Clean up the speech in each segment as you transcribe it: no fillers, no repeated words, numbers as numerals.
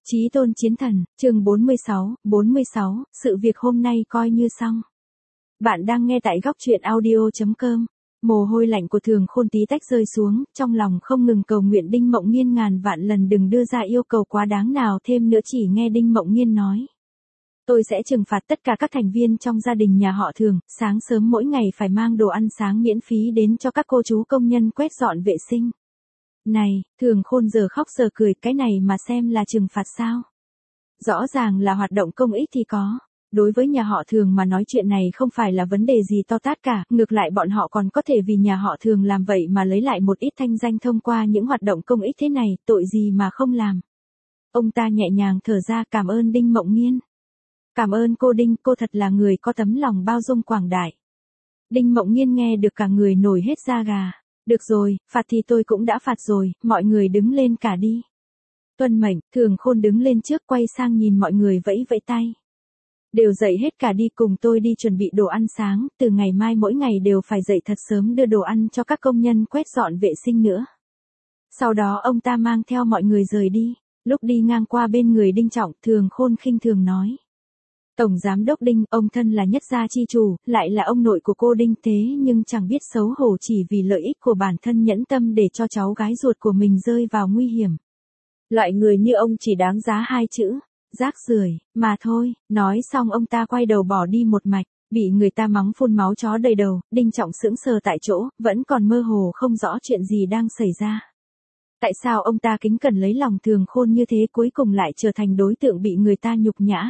Chí tôn chiến thần, chương 46, sự việc hôm nay coi như xong. Bạn đang nghe tại góc truyện audio.com. Mồ hôi lạnh của Thường Khôn tí tách rơi xuống, trong lòng không ngừng cầu nguyện Đinh Mộng Nghiên ngàn vạn lần đừng đưa ra yêu cầu quá đáng nào thêm nữa, chỉ nghe Đinh Mộng Nghiên nói. Tôi sẽ trừng phạt tất cả các thành viên trong gia đình nhà họ Thường, sáng sớm mỗi ngày phải mang đồ ăn sáng miễn phí đến cho các cô chú công nhân quét dọn vệ sinh. Này, Thường Khôn giờ khóc giờ cười, cái này mà xem là trừng phạt sao? Rõ ràng là hoạt động công ích thì có. Đối với nhà họ Thường mà nói chuyện này không phải là vấn đề gì to tát cả, ngược lại bọn họ còn có thể vì nhà họ Thường làm vậy mà lấy lại một ít thanh danh thông qua những hoạt động công ích thế này, tội gì mà không làm. Ông ta nhẹ nhàng thở ra, cảm ơn Đinh Mộng Nghiên. Cảm ơn cô Đinh, cô thật là người có tấm lòng bao dung quảng đại. Đinh Mộng Nghiên nghe được cả người nổi hết da gà. Được rồi, phạt thì tôi cũng đã phạt rồi, mọi người đứng lên cả đi. Tuân mệnh, Thường Khôn đứng lên trước quay sang nhìn mọi người vẫy vẫy tay. Đều dậy hết cả đi, cùng tôi đi chuẩn bị đồ ăn sáng, từ ngày mai mỗi ngày đều phải dậy thật sớm đưa đồ ăn cho các công nhân quét dọn vệ sinh nữa. Sau đó ông ta mang theo mọi người rời đi, lúc đi ngang qua bên người Đinh Trọng, Thường Khôn khinh thường nói. Tổng Giám đốc Đinh, ông thân là nhất gia chi chủ, lại là ông nội của cô Đinh, thế nhưng chẳng biết xấu hổ chỉ vì lợi ích của bản thân nhẫn tâm để cho cháu gái ruột của mình rơi vào nguy hiểm. Loại người như ông chỉ đáng giá hai chữ, rác rưởi, mà thôi. Nói xong ông ta quay đầu bỏ đi một mạch, bị người ta mắng phun máu chó đầy đầu, Đinh Trọng sững sờ tại chỗ, vẫn còn mơ hồ không rõ chuyện gì đang xảy ra. Tại sao ông ta kính cẩn lấy lòng Thường Khôn như thế cuối cùng lại trở thành đối tượng bị người ta nhục nhã?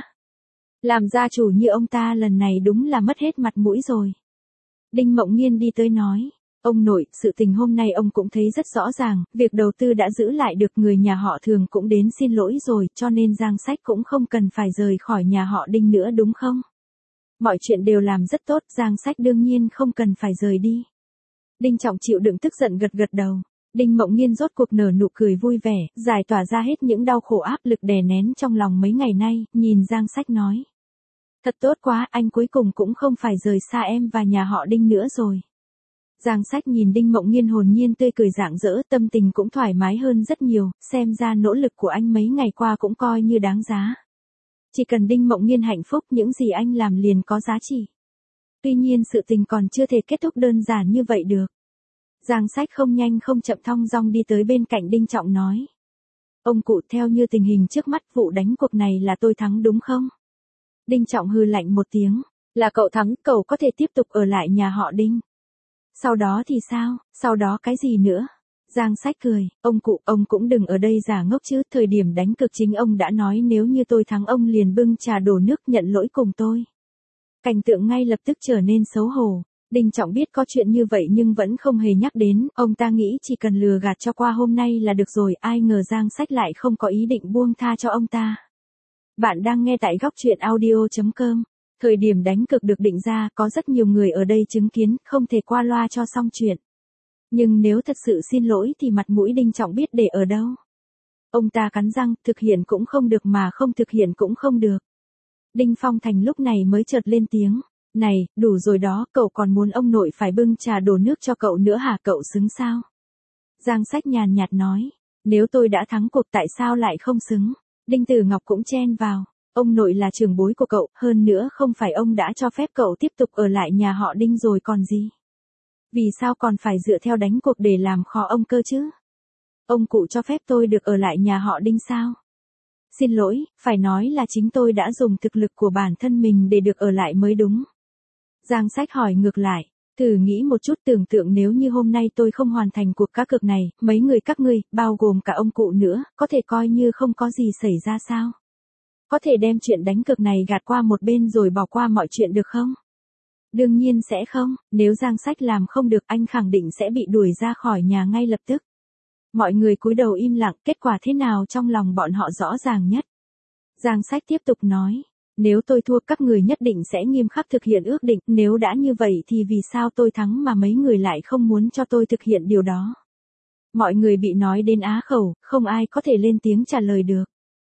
Làm gia chủ như ông ta lần này đúng là mất hết mặt mũi rồi. Đinh Mộng Nghiên đi tới nói, ông nội, sự tình hôm nay ông cũng thấy rất rõ ràng, việc đầu tư đã giữ lại được, người nhà họ Thường cũng đến xin lỗi rồi, cho nên Giang Sách cũng không cần phải rời khỏi nhà họ Đinh nữa đúng không? Mọi chuyện đều làm rất tốt, Giang Sách đương nhiên không cần phải rời đi. Đinh Trọng chịu đựng tức giận gật gật đầu. Đinh Mộng Nghiên rốt cuộc nở nụ cười vui vẻ, giải tỏa ra hết những đau khổ áp lực đè nén trong lòng mấy ngày nay, nhìn Giang Sách nói. Thật tốt quá, anh cuối cùng cũng không phải rời xa em và nhà họ Đinh nữa rồi. Giang Sách nhìn Đinh Mộng Nghiên hồn nhiên tươi cười rạng rỡ, tâm tình cũng thoải mái hơn rất nhiều, xem ra nỗ lực của anh mấy ngày qua cũng coi như đáng giá. Chỉ cần Đinh Mộng Nghiên hạnh phúc, những gì anh làm liền có giá trị. Tuy nhiên sự tình còn chưa thể kết thúc đơn giản như vậy được. Giang Sách không nhanh không chậm thong dong đi tới bên cạnh Đinh Trọng nói. Ông cụ, theo như tình hình trước mắt, vụ đánh cuộc này là tôi thắng đúng không? Đinh Trọng hừ lạnh một tiếng, là cậu thắng, cậu có thể tiếp tục ở lại nhà họ Đinh. Sau đó thì sao, sau đó cái gì nữa? Giang Sách cười, ông cụ, ông cũng đừng ở đây giả ngốc chứ, thời điểm đánh cược chính ông đã nói nếu như tôi thắng ông liền bưng trà đổ nước nhận lỗi cùng tôi. Cảnh tượng ngay lập tức trở nên xấu hổ. Đinh Trọng biết có chuyện như vậy nhưng vẫn không hề nhắc đến, ông ta nghĩ chỉ cần lừa gạt cho qua hôm nay là được rồi, ai ngờ Giang Sách lại không có ý định buông tha cho ông ta. Bạn đang nghe tại góc truyện audio.com. Thời điểm đánh cược được định ra, có rất nhiều người ở đây chứng kiến, không thể qua loa cho xong chuyện. Nhưng nếu thật sự xin lỗi thì mặt mũi Đinh Trọng biết để ở đâu. Ông ta cắn răng, thực hiện cũng không được mà không thực hiện cũng không được. Đinh Phong Thành lúc này mới chợt lên tiếng. Này, đủ rồi đó, cậu còn muốn ông nội phải bưng trà đổ nước cho cậu nữa hả, cậu xứng sao? Giang Sách nhàn nhạt nói, nếu tôi đã thắng cuộc tại sao lại không xứng? Đinh Tử Ngọc cũng chen vào, ông nội là trưởng bối của cậu, hơn nữa không phải ông đã cho phép cậu tiếp tục ở lại nhà họ Đinh rồi còn gì? Vì sao còn phải dựa theo đánh cuộc để làm khó ông cơ chứ? Ông cụ cho phép tôi được ở lại nhà họ Đinh sao? Xin lỗi, phải nói là chính tôi đã dùng thực lực của bản thân mình để được ở lại mới đúng. Giang Sách hỏi ngược lại, thử nghĩ một chút, tưởng tượng nếu như hôm nay tôi không hoàn thành cuộc cá cược này, mấy người các ngươi, bao gồm cả ông cụ nữa, có thể coi như không có gì xảy ra sao? Có thể đem chuyện đánh cược này gạt qua một bên rồi bỏ qua mọi chuyện được không? Đương nhiên sẽ không, nếu Giang Sách làm không được anh khẳng định sẽ bị đuổi ra khỏi nhà ngay lập tức. Mọi người cúi đầu im lặng, kết quả thế nào trong lòng bọn họ rõ ràng nhất. Giang Sách tiếp tục nói. Nếu tôi thua các người nhất định sẽ nghiêm khắc thực hiện ước định, nếu đã như vậy thì vì sao tôi thắng mà mấy người lại không muốn cho tôi thực hiện điều đó? Mọi người bị nói đến á khẩu, không ai có thể lên tiếng trả lời được.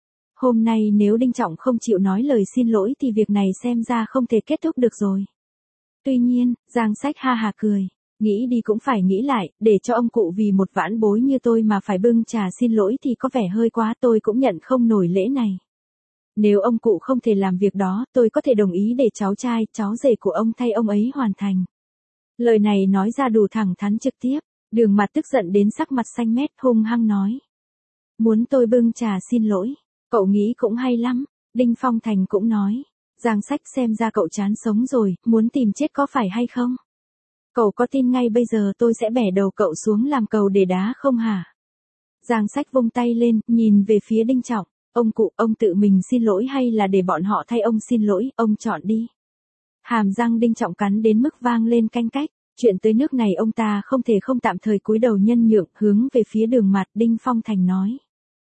Hôm nay nếu Đinh Trọng không chịu nói lời xin lỗi thì việc này xem ra không thể kết thúc được rồi. Tuy nhiên, Giang Sách ha hà cười. Nghĩ đi cũng phải nghĩ lại, để cho ông cụ vì một vãn bối như tôi mà phải bưng trà xin lỗi thì có vẻ hơi quá, tôi cũng nhận không nổi lễ này. Nếu ông cụ không thể làm việc đó, tôi có thể đồng ý để cháu trai, cháu rể của ông thay ông ấy hoàn thành. Lời này nói ra đủ thẳng thắn trực tiếp, Đường Mặt tức giận đến sắc mặt xanh mét, hung hăng nói. Muốn tôi bưng trà xin lỗi, cậu nghĩ cũng hay lắm. Đinh Phong Thành cũng nói, Giang Sách xem ra cậu chán sống rồi, muốn tìm chết có phải hay không? Cậu có tin ngay bây giờ tôi sẽ bẻ đầu cậu xuống làm cầu để đá không hả? Giang Sách vung tay lên, nhìn về phía Đinh Trọng, ông cụ, ông tự mình xin lỗi hay là để bọn họ thay ông xin lỗi, ông chọn đi. Hàm răng Đinh Trọng cắn đến mức vang lên canh cách, chuyện tới nước này ông ta không thể không tạm thời cúi đầu nhân nhượng, hướng về phía Đường Mặt. Đinh Phong Thành nói.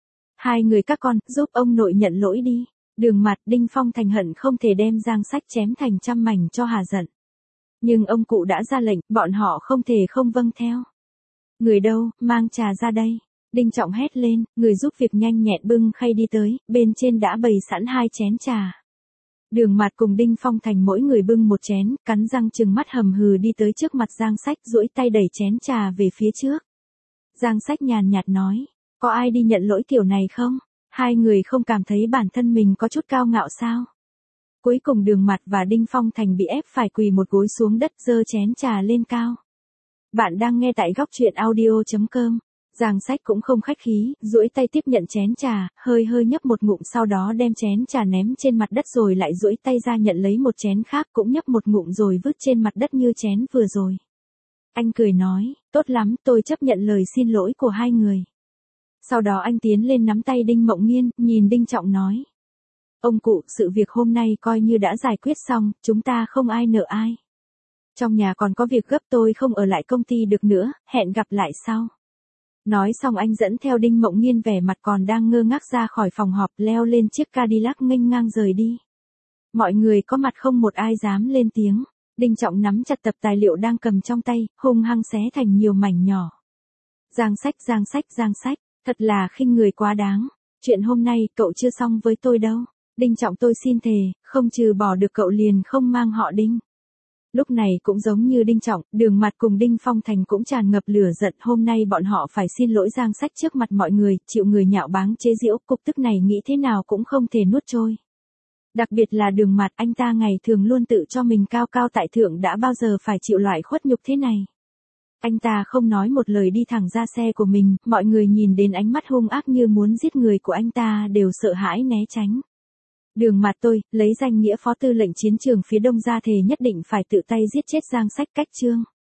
Hai người các con, giúp ông nội nhận lỗi đi. Đường Mặt, Đinh Phong Thành hận không thể đem Giang Sách chém thành trăm mảnh cho hà giận. Nhưng ông cụ đã ra lệnh, bọn họ không thể không vâng theo. Người đâu, mang trà ra đây. Đinh Trọng hét lên, người giúp việc nhanh nhẹn bưng khay đi tới, bên trên đã bày sẵn 2 chén trà. Đường Mặt cùng Đinh Phong Thành mỗi người bưng một chén, cắn răng trừng mắt hầm hừ đi tới trước mặt Giang Sách, duỗi tay đẩy chén trà về phía trước. Giang Sách nhàn nhạt nói, có ai đi nhận lỗi kiểu này không? Hai người không cảm thấy bản thân mình có chút cao ngạo sao? Cuối cùng Đường Mặt và Đinh Phong Thành bị ép phải quỳ một gối xuống đất, giơ chén trà lên cao. Bạn đang nghe tại góc truyện audio.com. Giang Sách cũng không khách khí, duỗi tay tiếp nhận chén trà, hơi nhấp một ngụm, sau đó đem chén trà ném trên mặt đất rồi lại duỗi tay ra nhận lấy một chén khác, cũng nhấp một ngụm rồi vứt trên mặt đất như chén vừa rồi. Anh cười nói, tốt lắm, tôi chấp nhận lời xin lỗi của hai người. Sau đó anh tiến lên nắm tay Đinh Mộng Nghiên, nhìn Đinh Trọng nói. Ông cụ, sự việc hôm nay coi như đã giải quyết xong, chúng ta không ai nợ ai. Trong nhà còn có việc gấp, tôi không ở lại công ty được nữa, hẹn gặp lại sau. Nói xong anh dẫn theo Đinh Mộng Nghiên vẻ mặt còn đang ngơ ngác ra khỏi phòng họp, leo lên chiếc Cadillac nghênh ngang rời đi. Mọi người có mặt không một ai dám lên tiếng. Đinh Trọng nắm chặt tập tài liệu đang cầm trong tay, hung hăng xé thành nhiều mảnh nhỏ. Giang Sách, thật là khinh người quá đáng. Chuyện hôm nay cậu chưa xong với tôi đâu. Đinh Trọng, tôi xin thề, không trừ bỏ được cậu liền không mang họ Đinh. Lúc này cũng giống như Đinh Trọng, Đường Mặt cùng Đinh Phong Thành cũng tràn ngập lửa giận, hôm nay bọn họ phải xin lỗi Giang Sách trước mặt mọi người, chịu người nhạo báng chế giễu, cục tức này nghĩ thế nào cũng không thể nuốt trôi. Đặc biệt là Đường Mặt, anh ta ngày thường luôn tự cho mình cao cao tại thượng, đã bao giờ phải chịu loại khuất nhục thế này. Anh ta không nói một lời đi thẳng ra xe của mình, mọi người nhìn đến ánh mắt hung ác như muốn giết người của anh ta đều sợ hãi né tránh. Đường Mặt, tôi lấy danh nghĩa phó tư lệnh chiến trường phía Đông ra thề nhất định phải tự tay giết chết Giang Sách. Cách chương